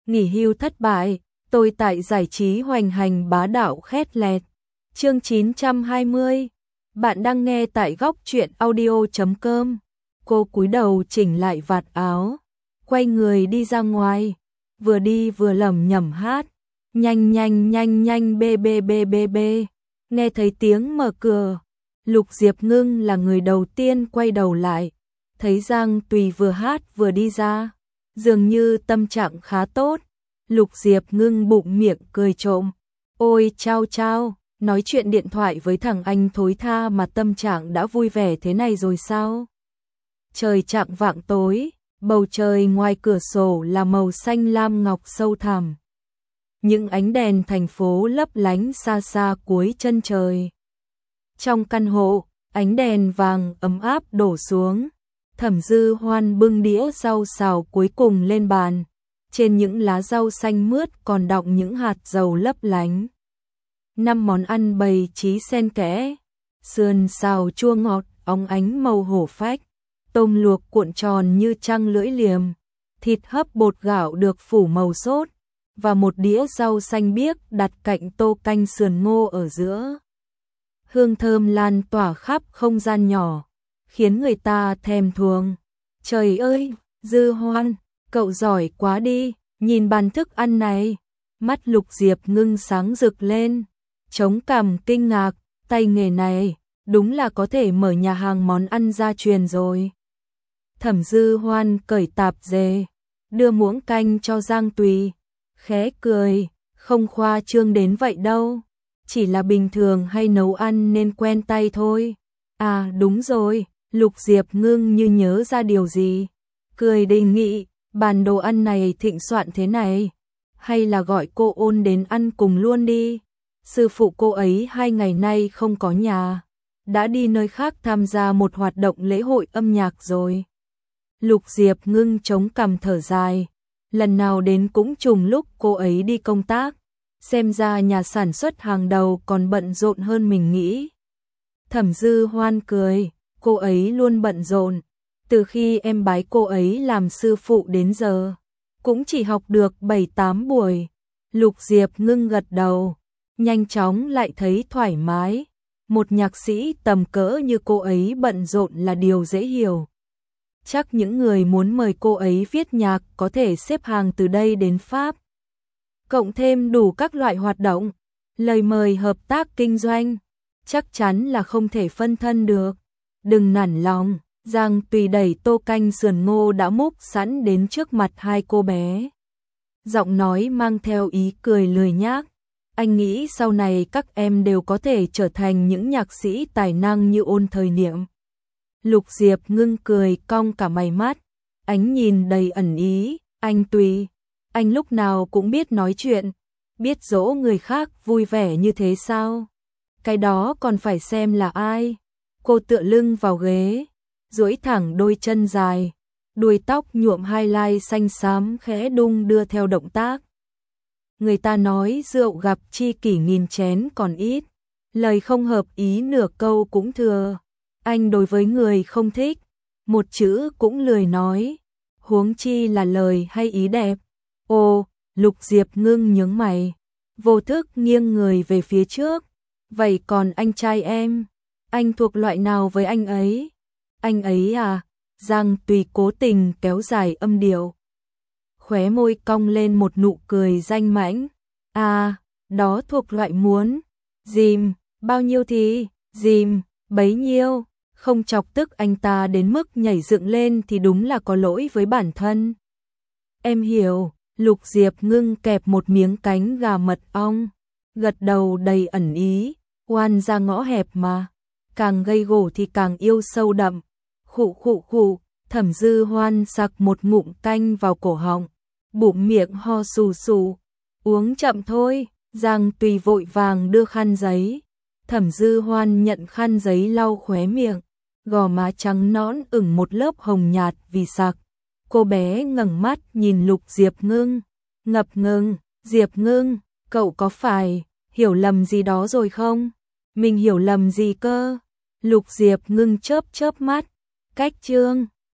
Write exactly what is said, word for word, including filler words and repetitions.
nghỉ hưu thất bại, tôi tại giải trí hoành hành bá đạo khét lẹt. Chương chín trăm hai mươi. Bạn đang nghe tại góc truyện audio chấm com. Cô cúi đầu chỉnh lại vạt áo, quay người đi ra ngoài, vừa đi vừa lẩm nhẩm hát, nhanh nhanh nhanh nhanh bê bê bê bê bê. Nghe thấy tiếng mở cửa, Lục Diệp Ngưng là người đầu tiên quay đầu lại, thấy Giang Tùy vừa hát vừa đi ra, dường như tâm trạng khá tốt. Lục Diệp Ngưng bụng miệng cười trộm, ôi chao chao, nói chuyện điện thoại với thằng anh thối tha mà tâm trạng đã vui vẻ thế này rồi sao? Trời chạng vạng tối, bầu trời ngoài cửa sổ là màu xanh lam ngọc sâu thẳm. Những ánh đèn thành phố lấp lánh xa xa cuối chân trời. Trong căn hộ, ánh đèn vàng ấm áp đổ xuống. Thẩm Dư Hoan bưng đĩa rau xào cuối cùng lên bàn. Trên những lá rau xanh mướt còn đọng những hạt dầu lấp lánh. Năm món ăn bày trí xen kẽ. Sườn xào chua ngọt, óng ánh màu hổ phách. Tôm luộc cuộn tròn như trăng lưỡi liềm. Thịt hấp bột gạo được phủ màu sốt. Và một đĩa rau xanh biếc đặt cạnh tô canh sườn ngô ở giữa. Hương thơm lan tỏa khắp không gian nhỏ, khiến người ta thèm thuồng. Trời ơi, Dư Hoan, cậu giỏi quá đi, nhìn bàn thức ăn này. Mắt Lục Diệp Ngưng sáng rực lên, chống cằm kinh ngạc, tay nghề này, đúng là có thể mở nhà hàng món ăn gia truyền rồi. Thẩm Dư Hoan cởi tạp dề, đưa muỗng canh cho Giang Tùy, khẽ cười, không khoa trương đến vậy đâu, chỉ là bình thường hay nấu ăn nên quen tay thôi. À đúng rồi, Lục Diệp Ngưng như nhớ ra điều gì, cười đề nghị, bàn đồ ăn này thịnh soạn thế này, hay là gọi cô Ôn đến ăn cùng luôn đi. Sư phụ cô ấy hai ngày nay không có nhà, đã đi nơi khác tham gia một hoạt động lễ hội âm nhạc rồi. Lục Diệp Ngưng chống cằm thở dài, lần nào đến cũng trùng lúc cô ấy đi công tác, xem ra nhà sản xuất hàng đầu còn bận rộn hơn mình nghĩ. Thẩm Dư Hoan cười, cô ấy luôn bận rộn, từ khi em bái cô ấy làm sư phụ đến giờ, cũng chỉ học được bảy tám buổi. Lục Diệp Ngưng gật đầu, nhanh chóng lại thấy thoải mái, một nhạc sĩ tầm cỡ như cô ấy bận rộn là điều dễ hiểu. Chắc những người muốn mời cô ấy viết nhạc có thể xếp hàng từ đây đến Pháp. Cộng thêm đủ các loại hoạt động, lời mời hợp tác kinh doanh, chắc chắn là không thể phân thân được. Đừng nản lòng, Giang Tùy đẩy tô canh sườn ngô đã múc sẵn đến trước mặt hai cô bé. Giọng nói mang theo ý cười lười nhác, anh nghĩ sau này các em đều có thể trở thành những nhạc sĩ tài năng như Ôn thời niệm. Lục Diệp Ngưng cười cong cả mày mắt, ánh nhìn đầy ẩn ý, anh Tùy, anh lúc nào cũng biết nói chuyện, biết dỗ người khác vui vẻ như thế sao? Cái đó còn phải xem là ai. Cô tựa lưng vào ghế, duỗi thẳng đôi chân dài, đuôi tóc nhuộm highlight xanh xám khẽ đung đưa theo động tác. Người ta nói rượu gặp chi kỷ nghìn chén còn ít, lời không hợp ý nửa câu cũng thừa. Anh đối với người không thích, một chữ cũng lười nói, huống chi là lời hay ý đẹp. Ồ, Lục Diệp Ngưng nhướng mày, vô thức nghiêng người về phía trước. Vậy còn anh trai em, anh thuộc loại nào với anh ấy? Anh ấy à? Giang Tùy cố tình kéo dài âm điệu, khóe môi cong lên một nụ cười danh mãnh. À, đó thuộc loại muốn dìm, bao nhiêu thì dìm bấy nhiêu. Không chọc tức anh ta đến mức nhảy dựng lên thì đúng là có lỗi với bản thân. Em hiểu. Lục Diệp Ngưng kẹp một miếng cánh gà mật ong, gật đầu đầy ẩn ý, oan ra ngõ hẹp mà, càng gây gổ thì càng yêu sâu đậm. Khụ khụ khụ, Thẩm Dư Hoan sặc một ngụm canh vào cổ họng, bụng miệng ho sù sù, uống chậm thôi. Giang Tùy vội vàng đưa khăn giấy, Thẩm Dư Hoan nhận khăn giấy lau khóe miệng, gò má trắng nõn ửng một lớp hồng nhạt vì sặc. Cô bé ngẩng mắt nhìn Lục Diệp Ngưng, ngập ngừng, Diệp Ngưng, cậu có phải hiểu lầm gì đó rồi không? Mình hiểu lầm gì cơ? Lục Diệp Ngưng chớp chớp mắt, cách chương.